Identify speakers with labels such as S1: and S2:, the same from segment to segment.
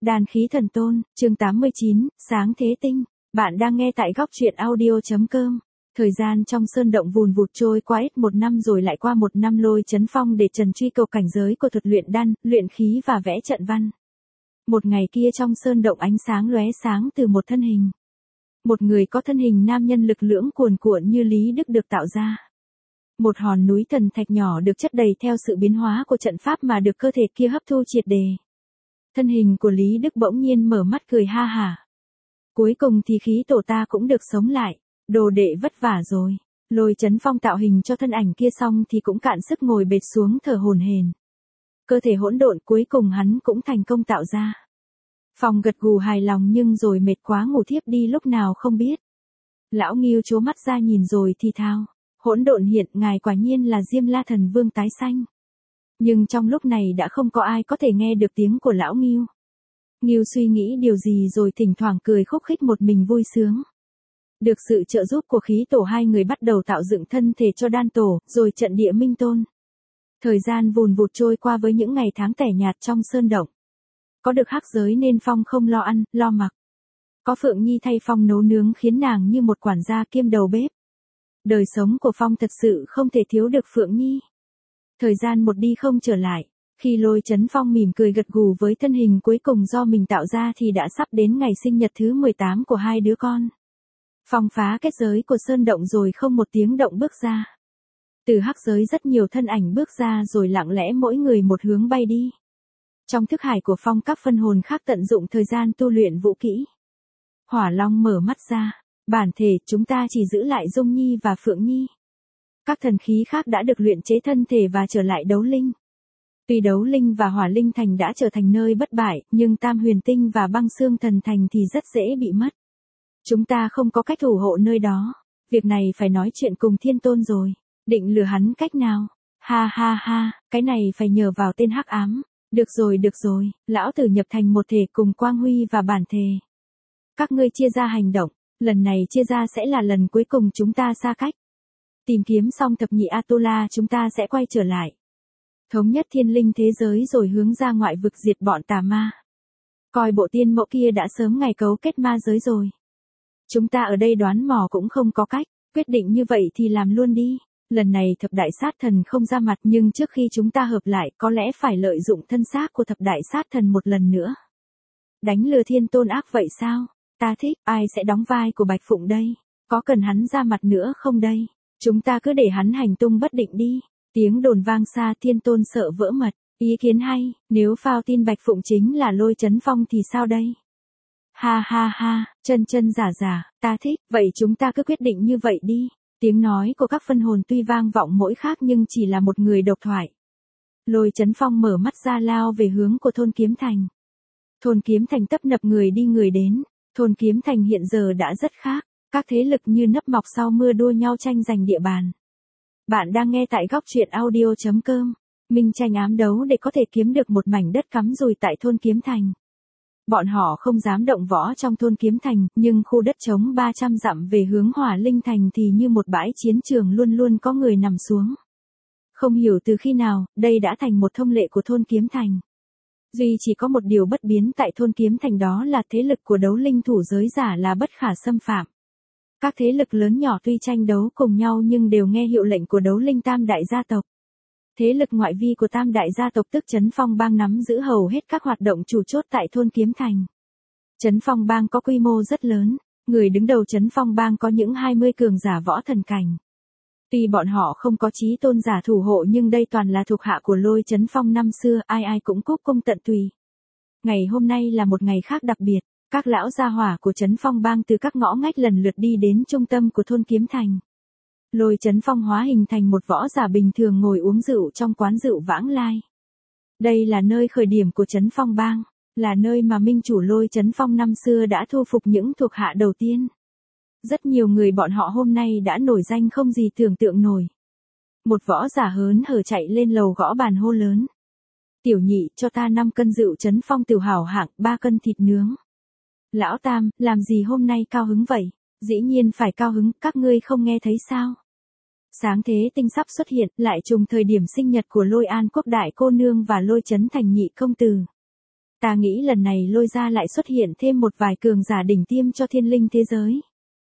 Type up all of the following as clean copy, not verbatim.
S1: Đan khí thần tôn, chương 89, sáng thế tinh. Bạn đang nghe tại góc truyện audio.com. Thời gian trong sơn động vùn vụt trôi qua ít một năm rồi lại qua một năm. Lôi Chấn Phong để trần truy cầu cảnh giới của thuật luyện đan, luyện khí và vẽ trận văn. Một ngày kia trong sơn động ánh sáng lóe sáng từ một thân hình. Một người có thân hình nam nhân lực lưỡng cuồn cuộn như Lý Đức được tạo ra. Một hòn núi thần thạch nhỏ được chất đầy theo sự biến hóa của trận pháp mà được cơ thể kia hấp thu triệt đề. Thân hình của Lý Đức bỗng nhiên mở mắt cười ha hả. Cuối cùng thì khí tổ ta cũng được sống lại, đồ đệ vất vả rồi. Lôi Chấn Phong tạo hình cho thân ảnh kia xong thì cũng cạn sức ngồi bệt xuống thở hổn hển. Cơ thể hỗn độn cuối cùng hắn cũng thành công tạo ra. Phong gật gù hài lòng nhưng rồi mệt quá ngủ thiếp đi lúc nào không biết. Lão Ngưu trố mắt ra nhìn rồi thì thào, hỗn độn hiện ngài quả nhiên là Diêm La Thần Vương tái sanh. Nhưng trong lúc này đã không có ai có thể nghe được tiếng của lão Ngưu. Ngưu suy nghĩ điều gì rồi thỉnh thoảng cười khúc khích một mình vui sướng. Được sự trợ giúp của khí tổ hai người bắt đầu tạo dựng thân thể cho đan tổ, rồi trận địa minh tôn. Thời gian vùn vụt trôi qua với những ngày tháng tẻ nhạt trong sơn động. Có được hắc giới nên Phong không lo ăn, lo mặc. Có Phượng Nhi thay Phong nấu nướng khiến nàng như một quản gia kiêm đầu bếp. Đời sống của Phong thật sự không thể thiếu được Phượng Nhi. Thời gian một đi không trở lại, khi Lôi Chấn Phong mỉm cười gật gù với thân hình cuối cùng do mình tạo ra thì đã sắp đến ngày sinh nhật thứ 18 của hai đứa con. Phong phá kết giới của sơn động rồi không một tiếng động bước ra. Từ hắc giới rất nhiều thân ảnh bước ra rồi lặng lẽ mỗi người một hướng bay đi. Trong thức hải của Phong các phân hồn khác tận dụng thời gian tu luyện vũ kỹ. Hỏa Long mở mắt ra, bản thể chúng ta chỉ giữ lại Dung Nhi và Phượng Nhi. Các thần khí khác đã được luyện chế thân thể và trở lại đấu linh. Tuy đấu linh và hỏa linh thành đã trở thành nơi bất bại, nhưng Tam Huyền Tinh và Băng Xương Thần Thành thì rất dễ bị mất. Chúng ta không có cách thủ hộ nơi đó. Việc này phải nói chuyện cùng Thiên Tôn rồi. Định lừa hắn cách nào? Ha ha ha, cái này phải nhờ vào tên hắc ám. Được rồi, lão tử nhập thành một thể cùng Quang Huy và bản thể. Các ngươi chia ra hành động, lần này chia ra sẽ là lần cuối cùng chúng ta xa cách. Tìm kiếm xong thập nhị Atula chúng ta sẽ quay trở lại. Thống nhất thiên linh thế giới rồi hướng ra ngoại vực diệt bọn tà ma. Coi bộ tiên mẫu kia đã sớm ngày cấu kết ma giới rồi. Chúng ta ở đây đoán mò cũng không có cách, quyết định như vậy thì làm luôn đi. Lần này thập đại sát thần không ra mặt nhưng trước khi chúng ta hợp lại có lẽ phải lợi dụng thân xác của thập đại sát thần một lần nữa. Đánh lừa Thiên Tôn ác vậy sao? Ta thích, ai sẽ đóng vai của Bạch Phụng đây? Có cần hắn ra mặt nữa không đây? Chúng ta cứ để hắn hành tung bất định đi. Tiếng đồn vang xa Thiên Tôn sợ vỡ mật. Ý kiến hay, nếu phao tin Bạch Phụng chính là Lôi Chấn Phong thì sao đây? Ha ha ha, chân giả, ta thích, vậy chúng ta cứ quyết định như vậy đi. Tiếng nói của các phân hồn tuy vang vọng mỗi khác nhưng chỉ là một người độc thoại. Lôi Chấn Phong mở mắt ra lao về hướng của thôn Kiếm Thành. Thôn Kiếm Thành tấp nập người đi người đến, thôn Kiếm Thành hiện giờ đã rất khác, các thế lực như nấp mọc sau mưa đua nhau tranh giành địa bàn. Bạn đang nghe tại góc truyện audio.com, minh tranh ám đấu để có thể kiếm được một mảnh đất cắm rùi tại thôn Kiếm Thành. Bọn họ không dám động võ trong thôn Kiếm Thành, nhưng khu đất trống 300 dặm về hướng Hỏa Linh Thành thì như một bãi chiến trường luôn luôn có người nằm xuống. Không hiểu từ khi nào, đây đã thành một thông lệ của thôn Kiếm Thành. Duy chỉ có một điều bất biến tại thôn Kiếm Thành đó là thế lực của đấu linh thủ giới giả là bất khả xâm phạm. Các thế lực lớn nhỏ tuy tranh đấu cùng nhau nhưng đều nghe hiệu lệnh của đấu linh tam đại gia tộc. Thế lực ngoại vi của tam đại gia tộc tức Trấn Phong Bang nắm giữ hầu hết các hoạt động chủ chốt tại thôn Kiếm Thành. Trấn Phong Bang có quy mô rất lớn, người đứng đầu Trấn Phong Bang có những 20 cường giả võ thần cảnh. Tuy bọn họ không có chí tôn giả thủ hộ nhưng đây toàn là thuộc hạ của Lôi Chấn Phong năm xưa, ai ai cũng cúc cung tận tùy. Ngày hôm nay là một ngày khác đặc biệt, các lão gia hỏa của Trấn Phong Bang từ các ngõ ngách lần lượt đi đến trung tâm của thôn Kiếm Thành. Lôi Chấn Phong hóa hình thành một võ giả bình thường ngồi uống rượu trong quán rượu vãng lai. Đây là nơi khởi điểm của Trấn Phong Bang, là nơi mà minh chủ Lôi Chấn Phong năm xưa đã thu phục những thuộc hạ đầu tiên. Rất nhiều người bọn họ hôm nay đã nổi danh không gì tưởng tượng nổi. Một võ giả hớn hở chạy lên lầu gõ bàn hô lớn. Tiểu nhị, cho ta 5 cân rượu Trấn Phong tiểu hảo hạng, 3 cân thịt nướng. Lão Tam, làm gì hôm nay cao hứng vậy? Dĩ nhiên phải cao hứng, các ngươi không nghe thấy sao? Sáng thế tinh sắp xuất hiện, lại trùng thời điểm sinh nhật của Lôi An Quốc đại cô nương và Lôi Chấn Thành nhị công tử. Ta nghĩ lần này Lôi Gia lại xuất hiện thêm một vài cường giả đỉnh tiêm cho thiên linh thế giới.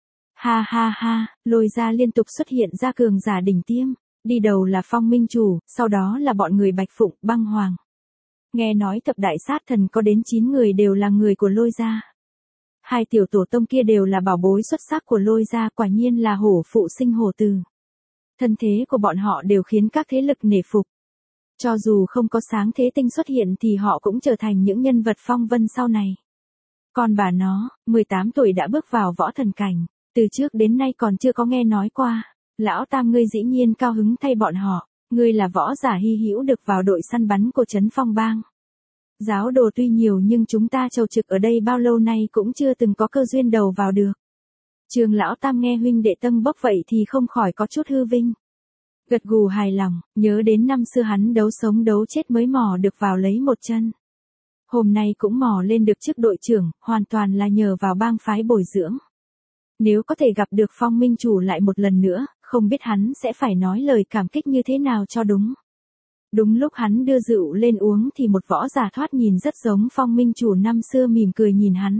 S1: Ha ha ha, Lôi Gia liên tục xuất hiện ra cường giả đỉnh tiêm, đi đầu là Phong Minh Chủ, sau đó là bọn người Bạch Phụng, Băng Hoàng. Nghe nói thập đại sát thần có đến 9 người đều là người của Lôi Gia. Hai tiểu tổ tông kia đều là bảo bối xuất sắc của Lôi Gia, quả nhiên là hổ phụ sinh hổ tử. Thân thế của bọn họ đều khiến các thế lực nể phục. Cho dù không có Sáng Thế Tinh xuất hiện thì họ cũng trở thành những nhân vật phong vân sau này. Còn bà nó, 18 tuổi đã bước vào võ thần cảnh, từ trước đến nay còn chưa có nghe nói qua. Lão Tam ngươi dĩ nhiên cao hứng thay bọn họ, ngươi là võ giả hy hữu được vào đội săn bắn của Trấn Phong Bang. Giáo đồ tuy nhiều nhưng chúng ta chầu trực ở đây bao lâu nay cũng chưa từng có cơ duyên đầu vào được. Trường Lão Tam nghe huynh đệ tâm bốc vậy thì không khỏi có chút hư vinh. Gật gù hài lòng, nhớ đến năm xưa hắn đấu sống đấu chết mới mò được vào lấy một chân. Hôm nay cũng mò lên được chức đội trưởng, hoàn toàn là nhờ vào bang phái bồi dưỡng. Nếu có thể gặp được Phong Minh Chủ lại một lần nữa, không biết hắn sẽ phải nói lời cảm kích như thế nào cho đúng. Đúng lúc hắn đưa rượu lên uống thì một võ giả thoát nhìn rất giống Phong Minh Chủ năm xưa mỉm cười nhìn hắn.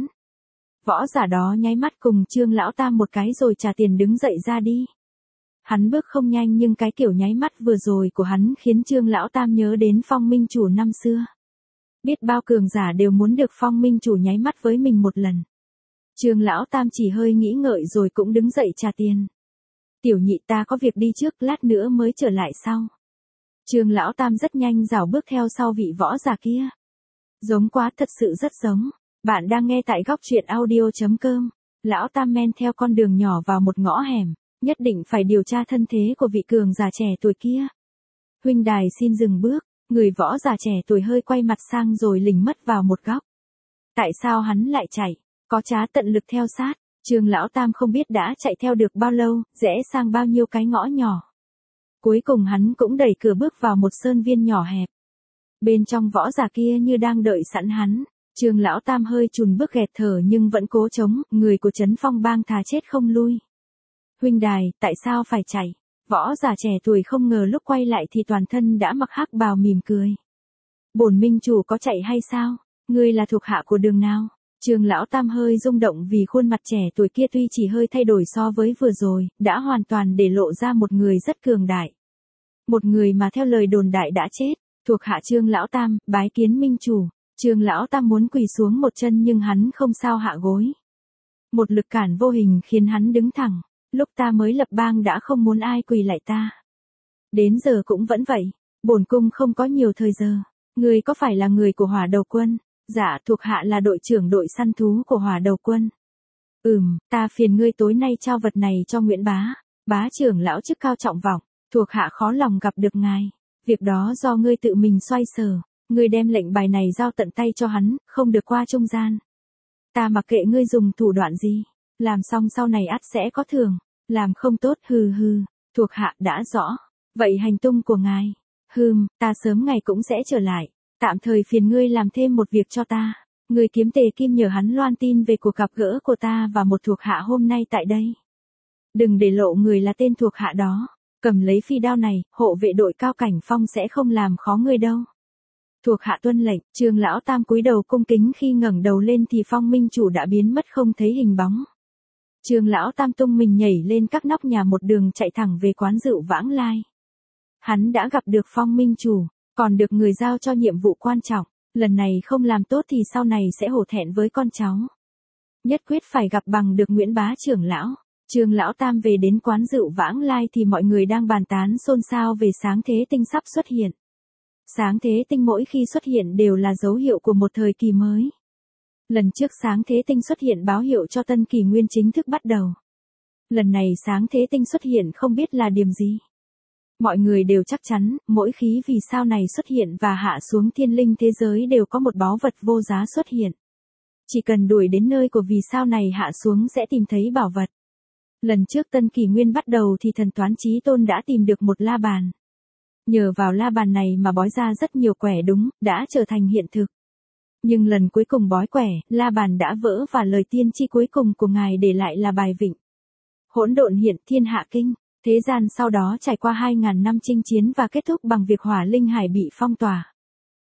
S1: Võ giả đó nháy mắt cùng Trương Lão Tam một cái rồi trả tiền đứng dậy ra đi. Hắn bước không nhanh nhưng cái kiểu nháy mắt vừa rồi của hắn khiến Trương Lão Tam nhớ đến Phong Minh Chủ năm xưa. Biết bao cường giả đều muốn được Phong Minh Chủ nháy mắt với mình một lần. Trương Lão Tam chỉ hơi nghĩ ngợi rồi cũng đứng dậy trả tiền. Tiểu nhị ta có việc đi trước, lát nữa mới trở lại sau. Trương Lão Tam rất nhanh rảo bước theo sau vị võ giả kia. Giống quá, thật sự rất giống. Bạn đang nghe tại góc truyện audio.com. Lão Tam men theo con đường nhỏ vào một ngõ hẻm, nhất định phải điều tra thân thế của vị cường giả trẻ tuổi kia. Huynh đài xin dừng bước, người võ giả trẻ tuổi hơi quay mặt sang rồi lỉnh mất vào một góc. Tại sao hắn lại chạy? Có trá tận lực theo sát. Trương Lão Tam không biết đã chạy theo được bao lâu, rẽ sang bao nhiêu cái ngõ nhỏ. Cuối cùng hắn cũng đẩy cửa bước vào một sơn viên nhỏ hẹp. Bên trong võ giả kia như đang đợi sẵn hắn. Trương Lão Tam hơi chùn bước gẹt thở nhưng vẫn cố chống, người của Trấn Phong Bang thà chết không lui. Huynh đài, tại sao phải chạy? Võ giả trẻ tuổi không ngờ lúc quay lại thì toàn thân đã mặc hắc bào mỉm cười. Bổn Minh Chủ có chạy hay sao? Ngươi là thuộc hạ của đường nào? Trương Lão Tam hơi rung động vì khuôn mặt trẻ tuổi kia tuy chỉ hơi thay đổi so với vừa rồi, đã hoàn toàn để lộ ra một người rất cường đại. Một người mà theo lời đồn đại đã chết, thuộc hạ Trương Lão Tam, bái kiến Minh Chủ. Trương Lão Tam muốn quỳ xuống một chân nhưng hắn không sao hạ gối. Một lực cản vô hình khiến hắn đứng thẳng, lúc ta mới lập bang đã không muốn ai quỳ lại ta. Đến giờ cũng vẫn vậy, bổn cung không có nhiều thời giờ. Ngươi có phải là người của Hỏa Đầu Quân? Dạ, thuộc hạ là đội trưởng đội săn thú của Hỏa Đầu Quân. Ta phiền ngươi tối nay trao vật này cho Nguyễn Bá. Bá trưởng lão chức cao trọng vọng, thuộc hạ khó lòng gặp được ngài. Việc đó do ngươi tự mình xoay sở. Ngươi đem lệnh bài này giao tận tay cho hắn, không được qua trung gian. Ta mặc kệ ngươi dùng thủ đoạn gì, làm xong sau này ắt sẽ có thưởng, làm không tốt hừ hừ, thuộc hạ đã rõ. Vậy hành tung của ngài? Ta sớm ngày cũng sẽ trở lại, tạm thời phiền ngươi làm thêm một việc cho ta. Ngươi kiếm Tề Kim nhờ hắn loan tin về cuộc gặp gỡ của ta và một thuộc hạ hôm nay tại đây. Đừng để lộ người là tên thuộc hạ đó, cầm lấy phi đao này, hộ vệ đội Cao Cảnh Phong sẽ không làm khó ngươi đâu. Thuộc hạ tuân lệnh. Trương Lão Tam cúi đầu cung kính, khi ngẩng đầu lên thì Phong Minh Chủ đã biến mất không thấy hình bóng. Trương Lão Tam tung mình nhảy lên các nóc nhà một đường chạy thẳng về quán rượu Vãng Lai. Hắn đã gặp được Phong Minh Chủ, còn được người giao cho nhiệm vụ quan trọng, lần này không làm tốt thì sau này sẽ hổ thẹn với con cháu. Nhất quyết phải gặp bằng được Nguyễn Bá trưởng lão. Trương Lão Tam về đến quán rượu Vãng Lai thì mọi người đang bàn tán xôn xao về Sáng Thế Tinh sắp xuất hiện. Sáng Thế Tinh mỗi khi xuất hiện đều là dấu hiệu của một thời kỳ mới. Lần trước Sáng Thế Tinh xuất hiện báo hiệu cho tân kỷ nguyên chính thức bắt đầu. Lần này Sáng Thế Tinh xuất hiện không biết là điểm gì. Mọi người đều chắc chắn, mỗi khí vì sao này xuất hiện và hạ xuống thiên linh thế giới đều có một báu vật vô giá xuất hiện. Chỉ cần đuổi đến nơi của vì sao này hạ xuống sẽ tìm thấy bảo vật. Lần trước tân kỷ nguyên bắt đầu thì thần toán Chí Tôn đã tìm được một la bàn. Nhờ vào la bàn này mà bói ra rất nhiều quẻ đúng, đã trở thành hiện thực. Nhưng lần cuối cùng bói quẻ, la bàn đã vỡ và lời tiên tri cuối cùng của ngài để lại là bài vịnh. Hỗn độn hiện thiên hạ kinh, thế gian sau đó trải qua 2000 năm chinh chiến và kết thúc bằng việc hỏa linh hải bị phong tỏa.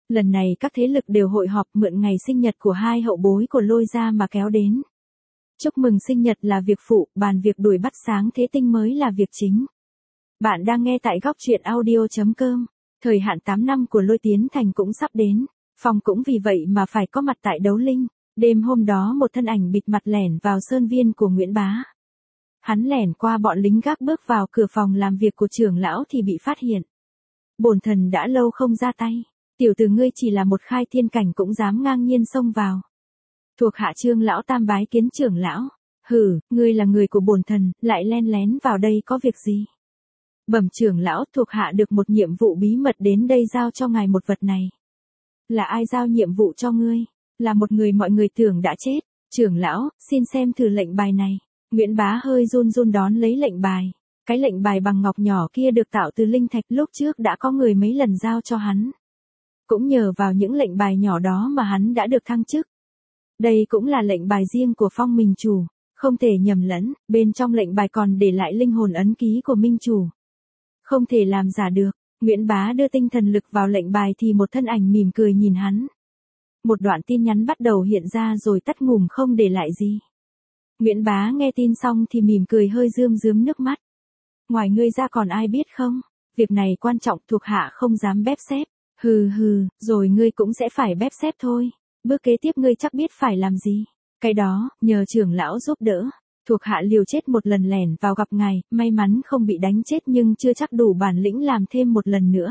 S1: Lần này các thế lực đều hội họp mượn ngày sinh nhật của hai hậu bối của Lôi gia mà kéo đến. Chúc mừng sinh nhật là việc phụ, bàn việc đuổi bắt Sáng Thế Tinh mới là việc chính. Bạn đang nghe tại góc truyện audio.com. Thời hạn 8 năm của Lôi Tiến Thành cũng sắp đến. Phong cũng vì vậy mà phải có mặt tại Đấu Linh. Đêm hôm đó một thân ảnh bịt mặt lẻn vào sơn viên của Nguyễn Bá. Hắn lẻn qua bọn lính gác bước vào cửa phòng làm việc của trưởng lão thì bị phát hiện. Bổn thần đã lâu không ra tay. Tiểu tử ngươi chỉ là một khai thiên cảnh cũng dám ngang nhiên xông vào. Thuộc hạ Trương lão tam bái kiến trưởng lão. Hừ, ngươi là người của bổn thần, lại len lén vào đây có việc gì? Bẩm trưởng lão, thuộc hạ được một nhiệm vụ bí mật đến đây giao cho ngài một vật này. Là ai giao nhiệm vụ cho ngươi? Là một người mọi người tưởng đã chết. Trưởng lão, xin xem thử lệnh bài này. Nguyễn Bá hơi run run đón lấy lệnh bài. Cái lệnh bài bằng ngọc nhỏ kia được tạo từ linh thạch, lúc trước đã có người mấy lần giao cho hắn. Cũng nhờ vào những lệnh bài nhỏ đó mà hắn đã được thăng chức. Đây cũng là lệnh bài riêng của Phong Minh Chủ, không thể nhầm lẫn, bên trong lệnh bài còn để lại linh hồn ấn ký của Minh Chủ. Không thể làm giả được. Nguyễn Bá đưa tinh thần lực vào lệnh bài thì một thân ảnh mỉm cười nhìn hắn. Một đoạn tin nhắn bắt đầu hiện ra rồi tắt ngủm không để lại gì. Nguyễn Bá nghe tin xong thì mỉm cười hơi rơm rớm nước mắt. Ngoài ngươi ra còn ai biết không? Việc này quan trọng, thuộc hạ không dám bép xép. Hừ hừ, rồi ngươi cũng sẽ phải bép xép thôi. Bước kế tiếp ngươi chắc biết phải làm gì. Cái đó, nhờ trưởng lão giúp đỡ. Thuộc hạ liều chết một lần lẻn vào gặp ngài, may mắn không bị đánh chết nhưng chưa chắc đủ bản lĩnh làm thêm một lần nữa.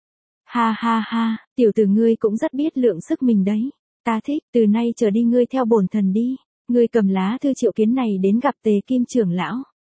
S1: Ha ha ha, tiểu tử ngươi cũng rất biết lượng sức mình đấy. Ta thích, từ nay trở đi ngươi theo bổn thần đi. Ngươi cầm lá thư triệu kiến này đến gặp Tề Kim trưởng lão.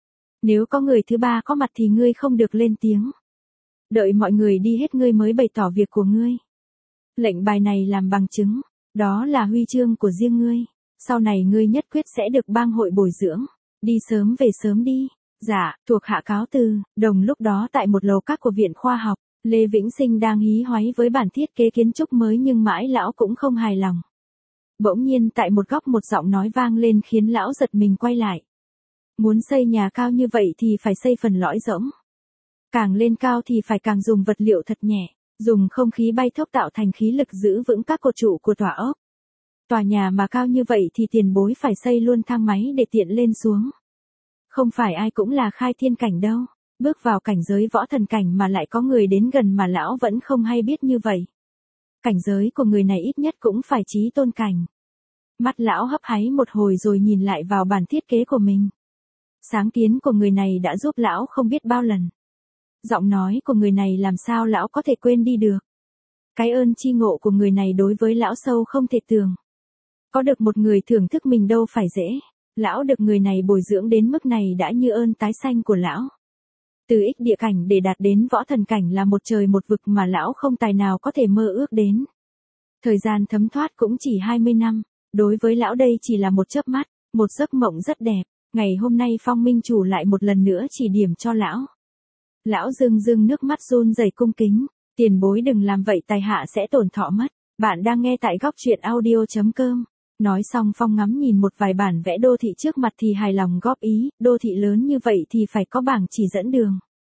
S1: Nếu có người thứ ba có mặt thì ngươi không được lên tiếng. Đợi mọi người đi hết ngươi mới bày tỏ việc của ngươi. Lệnh bài này làm bằng chứng, đó là huy chương của riêng ngươi. Sau này ngươi nhất quyết sẽ được bang hội bồi dưỡng. Đi sớm về sớm đi. Dạ, thuộc hạ cáo từ. Đồng lúc đó tại một lầu các của Viện Khoa học, Lê Vĩnh Sinh đang hí hoáy với bản thiết kế kiến trúc mới nhưng mãi lão cũng không hài lòng. Bỗng nhiên tại một góc một giọng nói vang lên khiến lão giật mình quay lại. Muốn xây nhà cao như vậy thì phải xây phần lõi rỗng. Càng lên cao thì phải càng dùng vật liệu thật nhẹ, dùng không khí bay thốc tạo thành khí lực giữ vững các cột trụ của tòa ốc. Tòa nhà mà cao như vậy thì tiền bối phải xây luôn thang máy để tiện lên xuống. Không phải ai cũng là khai thiên cảnh đâu, bước vào cảnh giới võ thần cảnh mà lại có người đến gần mà lão vẫn không hay biết như vậy. Cảnh giới của người này ít nhất cũng phải chí tôn cảnh. Mắt lão hấp háy một hồi rồi nhìn lại vào bản thiết kế của mình. Sáng kiến của người này đã giúp lão không biết bao lần. Giọng nói của người này làm sao lão có thể quên đi được. Cái ơn chi ngộ của người này đối với lão sâu không thể tưởng. Có được một người thưởng thức mình đâu phải dễ. Lão được người này bồi dưỡng đến mức này đã như ơn tái sanh của lão. Từ ích địa cảnh để đạt đến võ thần cảnh là một trời một vực mà lão không tài nào có thể mơ ước đến. Thời gian thấm thoát cũng chỉ 20 năm. Đối với lão đây chỉ là một chớp mắt, một giấc mộng rất đẹp. Ngày hôm nay Phong Minh Chủ lại một lần nữa chỉ điểm cho lão. Lão rưng rưng nước mắt run rẩy cung kính. Tiền bối đừng làm vậy, tài hạ sẽ tổn thọ mất. Bạn đang nghe tại góc truyện audio.com. Nói xong Phong ngắm nhìn một vài bản vẽ đô thị trước mặt thì hài lòng góp ý, đô thị lớn như vậy thì phải có bảng chỉ dẫn đường.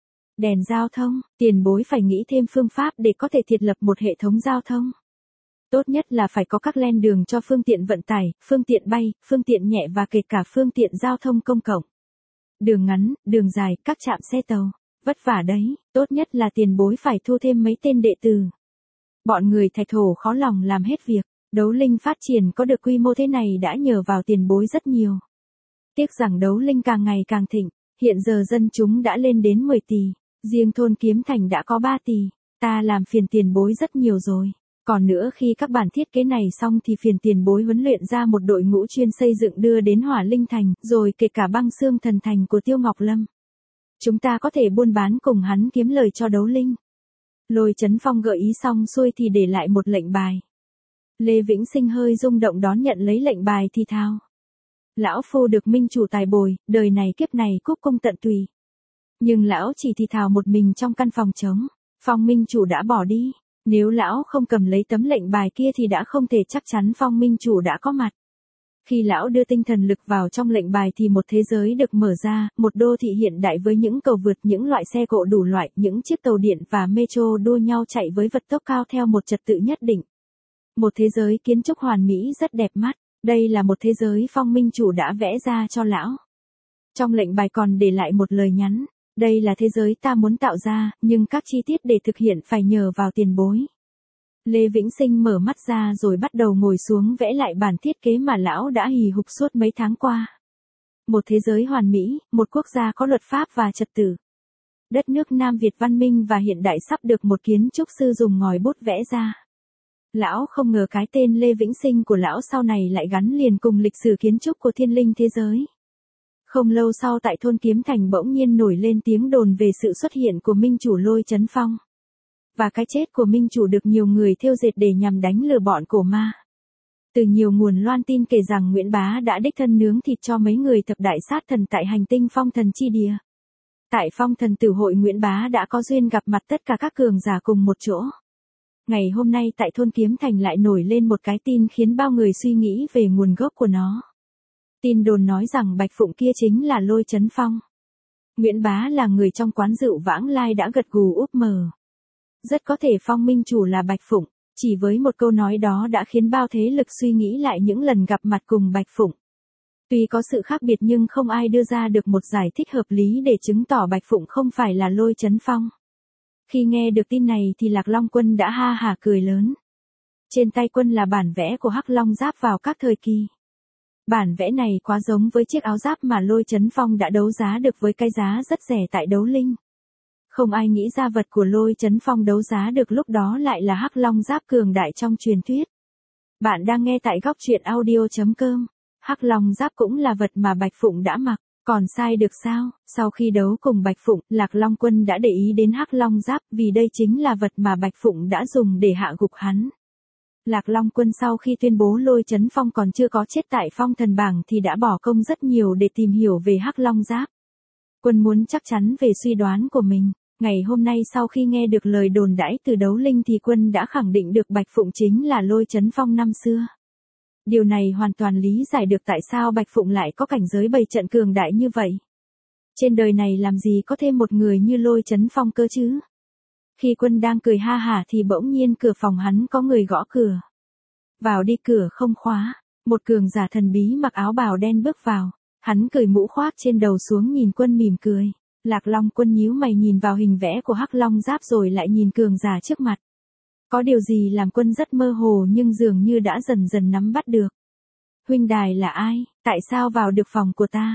S1: Đèn giao thông, tiền bối phải nghĩ thêm phương pháp để có thể thiết lập một hệ thống giao thông. Tốt nhất là phải có các len đường cho phương tiện vận tải, phương tiện bay, phương tiện nhẹ và kể cả phương tiện giao thông công cộng. Đường ngắn, đường dài, các trạm xe tàu. Vất vả đấy, tốt nhất là tiền bối phải thu thêm mấy tên đệ tử. Bọn người Thạch Thổ khó lòng làm hết việc. Đấu Linh phát triển có được quy mô thế này đã nhờ vào tiền bối rất nhiều. Tiếc rằng Đấu Linh càng ngày càng thịnh, hiện giờ dân chúng đã lên đến 10 tỷ, riêng thôn Kiếm Thành đã có 3 tỷ, ta làm phiền tiền bối rất nhiều rồi. Còn nữa khi các bản thiết kế này xong thì phiền tiền bối huấn luyện ra một đội ngũ chuyên xây dựng đưa đến Hỏa Linh Thành, rồi kể cả Băng Xương Thần Thành của Tiêu Ngọc Lâm. Chúng ta có thể buôn bán cùng hắn kiếm lời cho Đấu Linh. Lôi Chấn Phong gợi ý xong xuôi thì để lại một lệnh bài. Lê Vĩnh Sinh hơi rung động đón nhận lấy lệnh bài thì thào. Lão phu được Minh Chủ tài bồi, đời này kiếp này cúc cung tận tùy. Nhưng lão chỉ thì thào một mình trong căn phòng trống. Phong Minh Chủ đã bỏ đi. Nếu lão không cầm lấy tấm lệnh bài kia thì đã không thể chắc chắn Phong Minh Chủ đã có mặt. Khi lão đưa tinh thần lực vào trong lệnh bài thì một thế giới được mở ra, một đô thị hiện đại với những cầu vượt, những loại xe cộ đủ loại, những chiếc tàu điện và metro đua nhau chạy với vận tốc cao theo một trật tự nhất định. Một thế giới kiến trúc hoàn mỹ rất đẹp mắt, đây là một thế giới Phong Minh Chủ đã vẽ ra cho lão. Trong lệnh bài còn để lại một lời nhắn, đây là thế giới ta muốn tạo ra, nhưng các chi tiết để thực hiện phải nhờ vào tiền bối. Lê Vĩnh Sinh mở mắt ra rồi bắt đầu ngồi xuống vẽ lại bản thiết kế mà lão đã hì hục suốt mấy tháng qua. Một thế giới hoàn mỹ, một quốc gia có luật pháp và trật tự. Đất nước Nam Việt văn minh và hiện đại sắp được một kiến trúc sư dùng ngòi bút vẽ ra. Lão không ngờ cái tên Lê Vĩnh Sinh của lão sau này lại gắn liền cùng lịch sử kiến trúc của thiên linh thế giới. Không lâu sau tại thôn Kiếm Thành bỗng nhiên nổi lên tiếng đồn về sự xuất hiện của minh chủ Lôi Chấn Phong. Và cái chết của minh chủ được nhiều người thêu dệt để nhằm đánh lừa bọn cổ ma. Từ nhiều nguồn loan tin kể rằng Nguyễn Bá đã đích thân nướng thịt cho mấy người thập đại sát thần tại hành tinh Phong Thần Chi Địa. Tại Phong Thần Tử Hội Nguyễn Bá đã có duyên gặp mặt tất cả các cường giả cùng một chỗ. Ngày hôm nay tại thôn Kiếm Thành lại nổi lên một cái tin khiến bao người suy nghĩ về nguồn gốc của nó. Tin đồn nói rằng Bạch Phụng kia chính là Lôi Chấn Phong. Nguyễn Bá là người trong quán rượu Vãng Lai đã gật gù úp mờ. Rất có thể Phong Minh Chủ là Bạch Phụng, chỉ với một câu nói đó đã khiến bao thế lực suy nghĩ lại những lần gặp mặt cùng Bạch Phụng. Tuy có sự khác biệt nhưng không ai đưa ra được một giải thích hợp lý để chứng tỏ Bạch Phụng không phải là Lôi Chấn Phong. Khi nghe được tin này thì Lạc Long Quân đã ha hả cười lớn. Trên tay quân là bản vẽ của Hắc Long Giáp vào các thời kỳ. Bản vẽ này quá giống với chiếc áo giáp mà Lôi Chấn Phong đã đấu giá được với cái giá rất rẻ tại Đấu Linh. Không ai nghĩ ra vật của Lôi Chấn Phong đấu giá được lúc đó lại là Hắc Long Giáp cường đại trong truyền thuyết. Bạn đang nghe tại góc truyện audio.com. Hắc Long Giáp cũng là vật mà Bạch Phụng đã mặc, còn sai được sao? Sau khi đấu cùng Bạch Phụng, Lạc Long Quân đã để ý đến Hắc Long Giáp vì đây chính là vật mà Bạch Phụng đã dùng để hạ gục hắn. Lạc Long Quân sau khi tuyên bố Lôi Chấn Phong còn chưa có chết tại Phong Thần Bảng thì đã bỏ công rất nhiều để tìm hiểu về Hắc Long Giáp. Quân muốn chắc chắn về suy đoán của mình. Ngày hôm nay sau khi nghe được lời đồn đãi từ Đấu Linh thì quân đã khẳng định được Bạch Phụng chính là Lôi Chấn Phong năm xưa. Điều này hoàn toàn lý giải được tại sao Bạch Phụng lại có cảnh giới bày trận cường đại như vậy. Trên đời này làm gì có thêm một người như Lôi Chấn Phong cơ chứ? Khi quân đang cười ha hả thì bỗng nhiên cửa phòng hắn có người gõ cửa. Vào đi, cửa không khóa, một cường giả thần bí mặc áo bào đen bước vào, hắn cởi mũ khoác trên đầu xuống nhìn quân mỉm cười. Lạc Long Quân nhíu mày nhìn vào hình vẽ của Hắc Long Giáp rồi lại nhìn cường giả trước mặt. Có điều gì làm quân rất mơ hồ nhưng dường như đã dần dần nắm bắt được. Huynh đài là ai, tại sao vào được phòng của ta?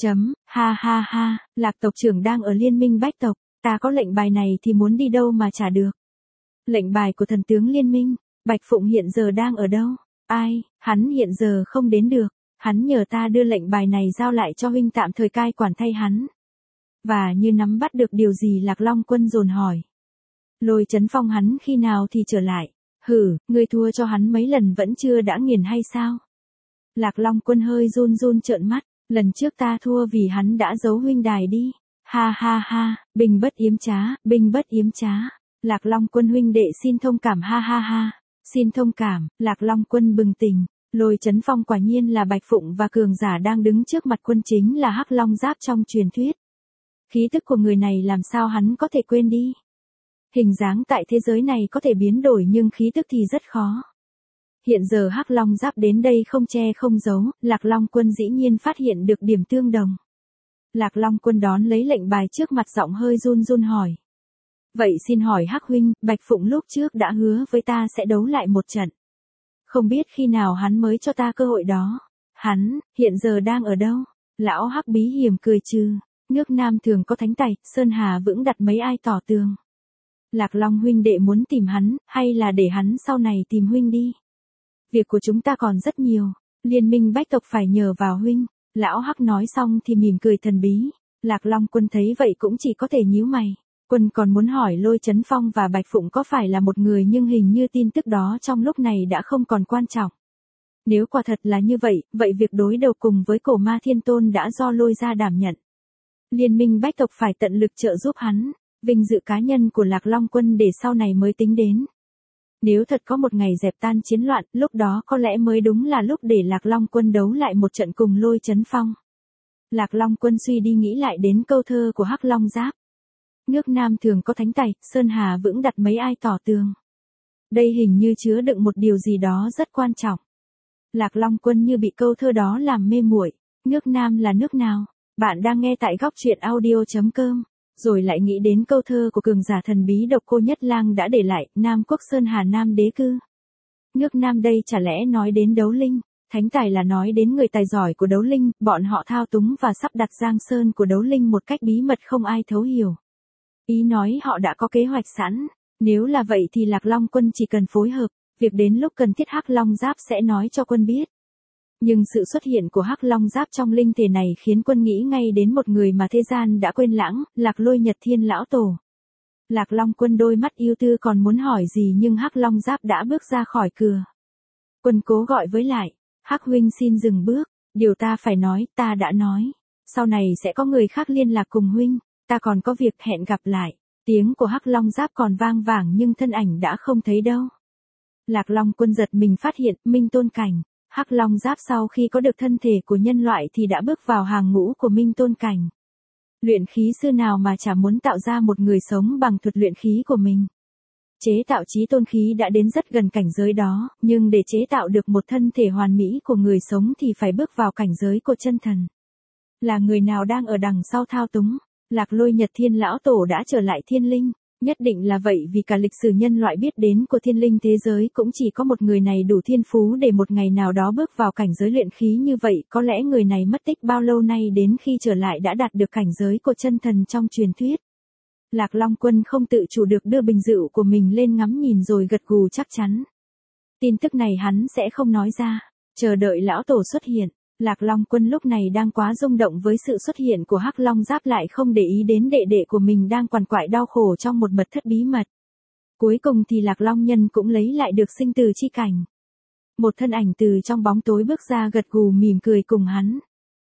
S1: Ha ha ha, Lạc tộc trưởng đang ở Liên minh Bách tộc, ta có lệnh bài này thì muốn đi đâu mà trả được. Lệnh bài của thần tướng Liên minh, Bạch Phụng hiện giờ đang ở đâu? Ai, hắn hiện giờ không đến được, hắn nhờ ta đưa lệnh bài này giao lại cho huynh tạm thời cai quản thay hắn. Và như nắm bắt được điều gì Lạc Long Quân dồn hỏi. Lôi Chấn Phong hắn khi nào thì trở lại? Hử, ngươi thua cho hắn mấy lần vẫn chưa đã nghiền hay sao? Lạc Long Quân hơi run run trợn mắt, lần trước ta thua vì hắn đã giấu huynh đài đi. Ha ha ha, binh bất yếm trá, binh bất yếm trá. Lạc Long Quân huynh đệ xin thông cảm ha ha ha. Xin thông cảm, Lạc Long Quân bừng tỉnh. Lôi Chấn Phong quả nhiên là Bạch Phụng và cường giả đang đứng trước mặt quân chính là Hắc Long Giáp trong truyền thuyết. Khí tức của người này làm sao hắn có thể quên đi. Hình dáng tại thế giới này có thể biến đổi nhưng khí tức thì rất khó. Hiện giờ Hắc Long Giáp đến đây không che không giấu, Lạc Long Quân dĩ nhiên phát hiện được điểm tương đồng. Lạc Long Quân đón lấy lệnh bài trước mặt giọng hơi run run hỏi. Vậy xin hỏi Hắc huynh, Bạch Phụng lúc trước đã hứa với ta sẽ đấu lại một trận. Không biết khi nào hắn mới cho ta cơ hội đó. Hắn, hiện giờ đang ở đâu? Lão Hắc bí hiểm cười trừ. Nước Nam thường có thánh tài, Sơn Hà vững đặt mấy ai tỏ tường. Lạc Long huynh đệ muốn tìm hắn, hay là để hắn sau này tìm huynh đi. Việc của chúng ta còn rất nhiều, Liên minh Bách tộc phải nhờ vào huynh. Lão Hắc nói xong thì mỉm cười thần bí. Lạc Long Quân thấy vậy cũng chỉ có thể nhíu mày. Quân còn muốn hỏi Lôi Chấn Phong và Bạch Phụng có phải là một người nhưng hình như tin tức đó trong lúc này đã không còn quan trọng. Nếu quả thật là như vậy, vậy việc đối đầu cùng với cổ ma thiên tôn đã do Lôi ra đảm nhận. Liên minh Bách tộc phải tận lực trợ giúp hắn, vinh dự cá nhân của Lạc Long Quân để sau này mới tính đến. Nếu thật có một ngày dẹp tan chiến loạn, lúc đó có lẽ mới đúng là lúc để Lạc Long Quân đấu lại một trận cùng Lôi Chấn Phong. Lạc Long Quân suy đi nghĩ lại đến câu thơ của Hắc Long Giáp. Nước Nam thường có thánh tài, Sơn Hà vững đặt mấy ai tỏ tường. Đây hình như chứa đựng một điều gì đó rất quan trọng. Lạc Long Quân như bị câu thơ đó làm mê muội. Nước Nam là nước nào? Bạn đang nghe tại góc truyện audio.com. Rồi lại nghĩ đến câu thơ của cường giả thần bí Độc Cô Nhất Lang đã để lại, Nam Quốc Sơn Hà Nam đế cư. Nước Nam đây chả lẽ nói đến đấu linh, thánh tài là nói đến người tài giỏi của đấu linh, bọn họ thao túng và sắp đặt Giang Sơn của đấu linh một cách bí mật không ai thấu hiểu. Ý nói họ đã có kế hoạch sẵn, nếu là vậy thì Lạc Long Quân chỉ cần phối hợp, việc đến lúc cần thiết Hắc Long Giáp sẽ nói cho quân biết. Nhưng sự xuất hiện của Hắc Long Giáp trong linh thể này khiến quân nghĩ ngay đến một người mà thế gian đã quên lãng, Lạc Lôi Nhật Thiên Lão Tổ. Lạc Long Quân đôi mắt yêu tư còn muốn hỏi gì nhưng Hắc Long Giáp đã bước ra khỏi cửa. Quân cố gọi với lại, Hắc huynh xin dừng bước, điều ta phải nói, ta đã nói. Sau này sẽ có người khác liên lạc cùng huynh, ta còn có việc hẹn gặp lại. Tiếng của Hắc Long Giáp còn vang vảng nhưng thân ảnh đã không thấy đâu. Lạc Long Quân giật mình phát hiện, Minh Tôn Cảnh. Hắc Long Giáp sau khi có được thân thể của nhân loại thì đã bước vào hàng ngũ của Minh Tôn Cảnh. Luyện khí sư nào mà chả muốn tạo ra một người sống bằng thuật luyện khí của mình. Chế tạo chí tôn khí đã đến rất gần cảnh giới đó, nhưng để chế tạo được một thân thể hoàn mỹ của người sống thì phải bước vào cảnh giới của chân thần. Là người nào đang ở đằng sau thao túng? Lạc Lôi Nhật Thiên Lão Tổ đã trở lại thiên linh. Nhất định là vậy vì cả lịch sử nhân loại biết đến của thiên linh thế giới cũng chỉ có một người này đủ thiên phú để một ngày nào đó bước vào cảnh giới luyện khí như vậy, có lẽ người này mất tích bao lâu nay đến khi trở lại đã đạt được cảnh giới của chân thần trong truyền thuyết. Lạc Long Quân không tự chủ được đưa bình rượu của mình lên ngắm nhìn rồi gật gù chắc chắn. Tin tức này hắn sẽ không nói ra, chờ đợi lão tổ xuất hiện. Lạc Long Quân lúc này đang quá rung động với sự xuất hiện của Hắc Long Giáp lại không để ý đến đệ đệ của mình đang quằn quại đau khổ trong một mật thất bí mật. Cuối cùng thì Lạc Long Nhân cũng lấy lại được sinh từ chi cảnh. Một thân ảnh từ trong bóng tối bước ra gật gù mỉm cười cùng hắn.